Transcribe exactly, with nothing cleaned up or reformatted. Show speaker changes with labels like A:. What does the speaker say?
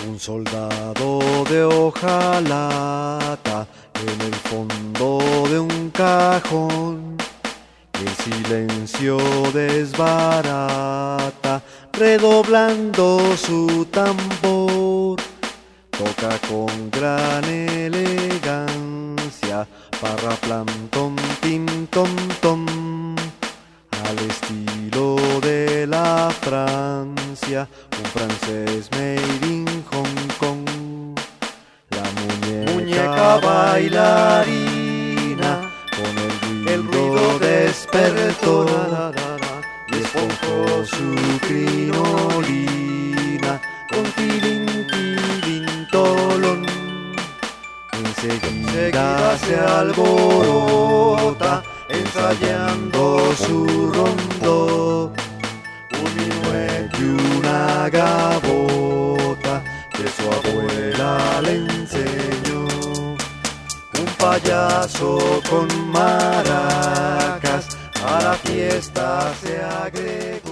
A: Un soldado de hojalata en el fondo de un cajón. El silencio desbarata, redoblando su tambor. Toca con gran elegancia, parra plan tom tim tom tom, al estilo de la Francia, un francés made in Hong Kong. La muñeca, muñeca bailarina, con el ruido, el ruido despertó, y esponjó su crinolina con tilín, tilín, tolón. Enseguida se alborota, ensayando su rondó, un minuet y una gavota que su abuela le enseñó. Un payaso con maracas a la fiesta se agregó.